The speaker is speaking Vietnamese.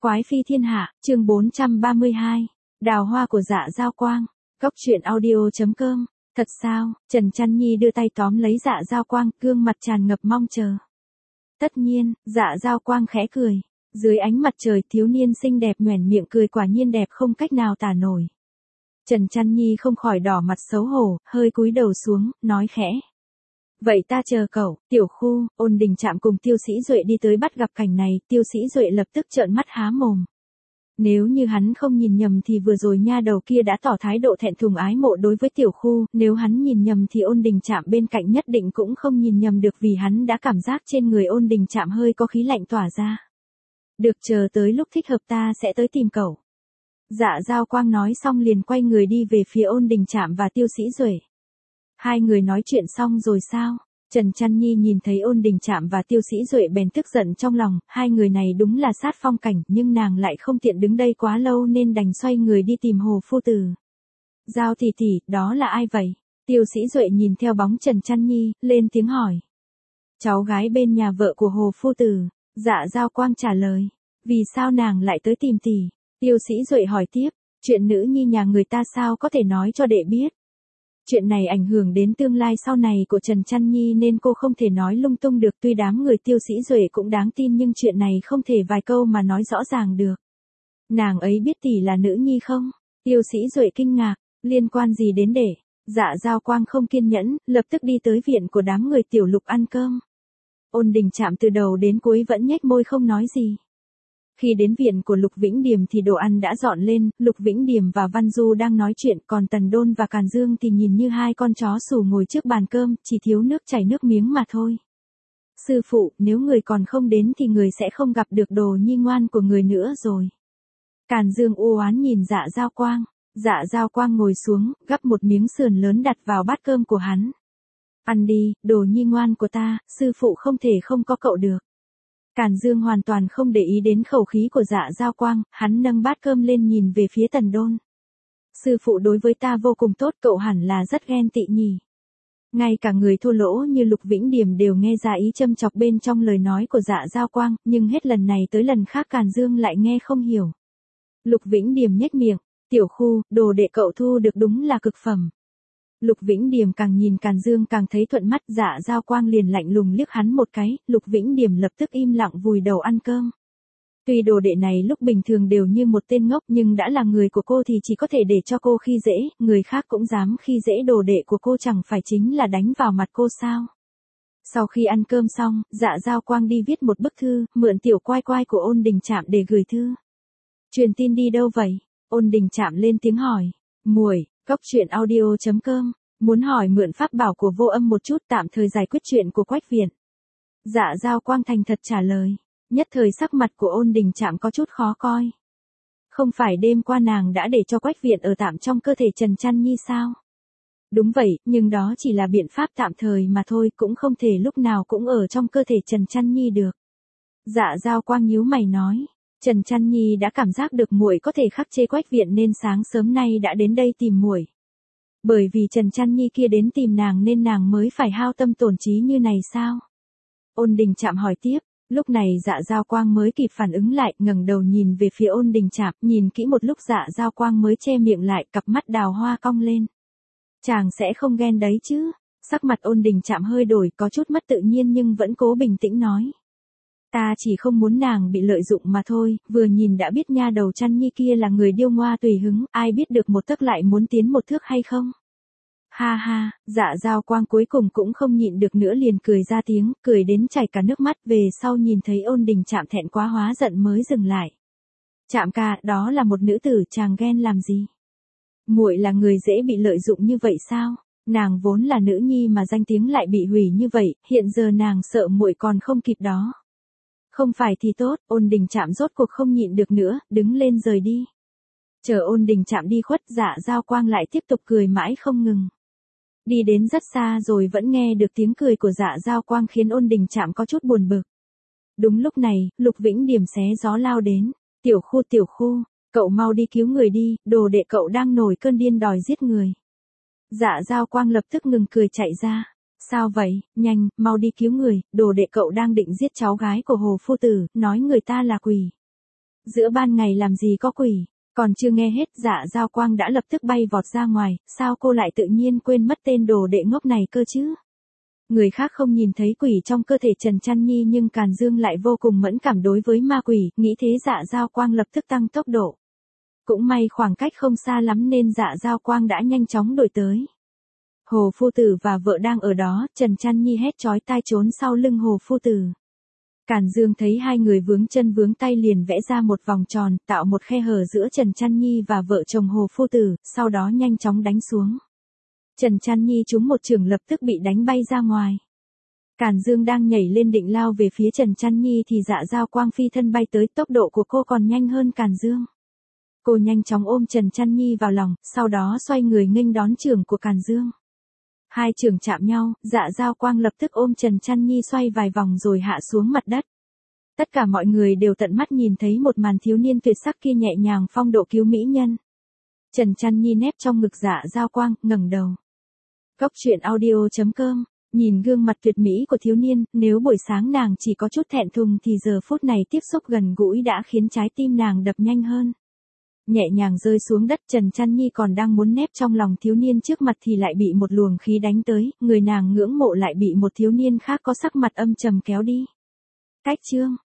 Quái phi thiên hạ, chương 432. Đào hoa của Dạ Dao Quang. Cốc truyện audio.com. Thật sao? Trần Chăn Nhi đưa tay tóm lấy Dạ Dao Quang, gương mặt tràn ngập mong chờ. Tất nhiên, Dạ Dao Quang khẽ cười. Dưới ánh mặt trời, thiếu niên xinh đẹp nhoẻn miệng cười quả nhiên đẹp không cách nào tả nổi. Trần Chăn Nhi không khỏi đỏ mặt xấu hổ, hơi cúi đầu xuống, nói khẽ. Vậy ta chờ cậu. Tiểu Khu, Ôn Đình Trạm cùng Tiêu Sĩ Duệ đi tới bắt gặp cảnh này, Tiêu Sĩ Duệ lập tức trợn mắt há mồm. Nếu như hắn không nhìn nhầm thì vừa rồi nha đầu kia đã tỏ thái độ thẹn thùng ái mộ đối với Tiểu Khu, nếu hắn nhìn nhầm thì Ôn Đình Trạm bên cạnh nhất định cũng không nhìn nhầm được vì hắn đã cảm giác trên người Ôn Đình Trạm hơi có khí lạnh tỏa ra. Được, chờ tới lúc thích hợp ta sẽ tới tìm cậu. Dạ Dao Quang nói xong liền quay người đi về phía Ôn Đình Trạm và Tiêu Sĩ Duệ. Hai người nói chuyện xong rồi sao? Trần Chăn Nhi nhìn thấy Ôn Đình Trạm và Tiêu Sĩ Duệ bèn tức giận trong lòng, hai người này đúng là sát phong cảnh, nhưng nàng lại không tiện đứng đây quá lâu nên đành xoay người đi tìm Hồ Phu Tử. Giao tỷ tỷ, đó là ai vậy? Tiêu Sĩ Duệ nhìn theo bóng Trần Chăn Nhi, lên tiếng hỏi. Cháu gái bên nhà vợ của Hồ Phu Tử. Dạ Dao Quang trả lời. Vì sao nàng lại tới tìm tỷ? Tiêu Sĩ Duệ hỏi tiếp, chuyện nữ nhi nhà người ta sao có thể nói cho đệ biết? Chuyện này ảnh hưởng đến tương lai sau này của Trần Chăn Nhi nên cô không thể nói lung tung được, tuy đám người Tiêu Sĩ Duệ cũng đáng tin nhưng chuyện này không thể vài câu mà nói rõ ràng được. Nàng ấy biết tỷ là nữ nhi không? Tiêu Sĩ Duệ kinh ngạc, liên quan gì đến đệ? Dạ Dao Quang không kiên nhẫn, lập tức đi tới viện của đám người Tiểu Lục ăn cơm. Ôn Đình Trạm từ đầu đến cuối vẫn nhếch môi không nói gì. Khi đến viện của Lục Vĩnh Điềm thì đồ ăn đã dọn lên, Lục Vĩnh Điềm và Văn Du đang nói chuyện, còn Tần Đôn và Càn Dương thì nhìn như hai con chó sủ ngồi trước bàn cơm, chỉ thiếu nước chảy nước miếng mà thôi. Sư phụ, nếu người còn không đến thì người sẽ không gặp được đồ nhi ngoan của người nữa rồi. Càn Dương u oán nhìn Dạ Dao Quang. Dạ Dao Quang ngồi xuống, gắp một miếng sườn lớn đặt vào bát cơm của hắn. Ăn đi, đồ nhi ngoan của ta, sư phụ không thể không có cậu được. Càn Dương hoàn toàn không để ý đến khẩu khí của Dạ Dao Quang, hắn nâng bát cơm lên nhìn về phía Tần Đôn. Sư phụ đối với ta vô cùng tốt, cậu hẳn là rất ghen tị nhỉ. Ngay cả người thua lỗ như Lục Vĩnh Điềm đều nghe ra ý châm chọc bên trong lời nói của Dạ Dao Quang, nhưng hết lần này tới lần khác Càn Dương lại nghe không hiểu. Lục Vĩnh Điềm nhếch miệng, Tiểu Khu, đồ đệ cậu thu được đúng là cực phẩm. Lục Vĩnh Điềm càng nhìn Càn Dương càng thấy thuận mắt, Dạ Dao Quang liền lạnh lùng liếc hắn một cái, Lục Vĩnh Điềm lập tức im lặng vùi đầu ăn cơm. Tuy đồ đệ này lúc bình thường đều như một tên ngốc nhưng đã là người của cô thì chỉ có thể để cho cô khi dễ, người khác cũng dám khi dễ đồ đệ của cô chẳng phải chính là đánh vào mặt cô sao. Sau khi ăn cơm xong, Dạ Dao Quang đi viết một bức thư, mượn Tiểu Quai Quai của Ôn Đình Trạm để gửi thư. Truyền tin đi đâu vậy? Ôn Đình Trạm lên tiếng hỏi. Muội, Cốc truyện audio.com, muốn hỏi mượn pháp bảo của Vô Âm một chút tạm thời giải quyết chuyện của Quách Viện. Dạ Dao Quang thành thật trả lời, nhất thời sắc mặt của Ôn Đình Trạm có chút khó coi. Không phải đêm qua nàng đã để cho Quách Viện ở tạm trong cơ thể Trần Chăn Nhi sao? Đúng vậy, nhưng đó chỉ là biện pháp tạm thời mà thôi, cũng không thể lúc nào cũng ở trong cơ thể Trần Chăn Nhi được. Dạ Dao Quang nhíu mày nói. Trần Chăn Nhi đã cảm giác được muội có thể khắc chế Quách Viện nên sáng sớm nay đã đến đây tìm muội. Bởi vì Trần Chăn Nhi kia đến tìm nàng nên nàng mới phải hao tâm tổn trí như này sao? Ôn Đình Trạm hỏi tiếp, lúc này Dạ Dao Quang mới kịp phản ứng lại, ngẩng đầu nhìn về phía Ôn Đình Trạm, nhìn kỹ một lúc Dạ Dao Quang mới che miệng lại, cặp mắt đào hoa cong lên. Chàng sẽ không ghen đấy chứ? Sắc mặt Ôn Đình Trạm hơi đổi, có chút mất tự nhiên nhưng vẫn cố bình tĩnh nói. Ta chỉ không muốn nàng bị lợi dụng mà thôi, vừa nhìn đã biết nha đầu Chăn Nhi kia là người điêu ngoa tùy hứng, ai biết được một tấc lại muốn tiến một thước hay không? Ha ha, Dạ Dao Quang cuối cùng cũng không nhịn được nữa liền cười ra tiếng, cười đến chảy cả nước mắt, về sau nhìn thấy Ôn Đình Trạm thẹn quá hóa giận mới dừng lại. Trạm ca, đó là một nữ tử, chàng ghen làm gì? Muội là người dễ bị lợi dụng như vậy sao? Nàng vốn là nữ nhi mà danh tiếng lại bị hủy như vậy, hiện giờ nàng sợ muội còn không kịp đó. Không phải thì tốt, Ôn Đình Trạm rốt cuộc không nhịn được nữa, đứng lên rời đi. Chờ Ôn Đình Trạm đi khuất, Dạ Dao Quang lại tiếp tục cười mãi không ngừng. Đi đến rất xa rồi vẫn nghe được tiếng cười của Dạ Dao Quang khiến Ôn Đình Trạm có chút buồn bực. Đúng lúc này, Lục Vĩnh Điềm xé gió lao đến. Tiểu Khu, cậu mau đi cứu người đi, đồ đệ cậu đang nổi cơn điên đòi giết người. Dạ Dao Quang lập tức ngừng cười chạy ra. Sao vậy, nhanh, mau đi cứu người, đồ đệ cậu đang định giết cháu gái của Hồ Phu Tử, nói người ta là quỷ. Giữa ban ngày làm gì có quỷ, còn chưa nghe hết Dạ Giao Quang đã lập tức bay vọt ra ngoài, sao cô lại tự nhiên quên mất tên đồ đệ ngốc này cơ chứ? Người khác không nhìn thấy quỷ trong cơ thể Trần Chăn Nhi nhưng Càn Dương lại vô cùng mẫn cảm đối với ma quỷ, nghĩ thế Dạ Giao Quang lập tức tăng tốc độ. Cũng may khoảng cách không xa lắm nên Dạ Giao Quang đã nhanh chóng đuổi tới. Hồ phu tử và vợ đang ở đó, Trần Chăn Nhi hét chói tai trốn sau lưng Hồ phu tử. Càn Dương thấy hai người vướng chân vướng tay liền vẽ ra một vòng tròn, tạo một khe hở giữa Trần Chăn Nhi và vợ chồng Hồ phu tử, sau đó nhanh chóng đánh xuống. Trần Chăn Nhi trúng một chưởng lập tức bị đánh bay ra ngoài. Càn Dương đang nhảy lên định lao về phía Trần Chăn Nhi thì Dạ Giao Quang phi thân bay tới, tốc độ của cô còn nhanh hơn Càn Dương. Cô nhanh chóng ôm Trần Chăn Nhi vào lòng, sau đó xoay người nghênh đón chưởng của Càn Dương. Hai chưởng chạm nhau, Dạ Giao Quang lập tức ôm Trần Chăn Nhi xoay vài vòng rồi hạ xuống mặt đất. Tất cả mọi người đều tận mắt nhìn thấy một màn thiếu niên tuyệt sắc kia nhẹ nhàng phong độ cứu mỹ nhân. Trần Chăn Nhi nép trong ngực Dạ Giao Quang, ngẩng đầu. Cốc truyện audio.com. Nhìn gương mặt tuyệt mỹ của thiếu niên, nếu buổi sáng nàng chỉ có chút thẹn thùng thì giờ phút này tiếp xúc gần gũi đã khiến trái tim nàng đập nhanh hơn. Nhẹ nhàng rơi xuống đất, Trần Chăn Nhi còn đang muốn nép trong lòng thiếu niên trước mặt thì lại bị một luồng khí đánh tới, người nàng ngưỡng mộ lại bị một thiếu niên khác có sắc mặt âm trầm kéo đi. Cách chương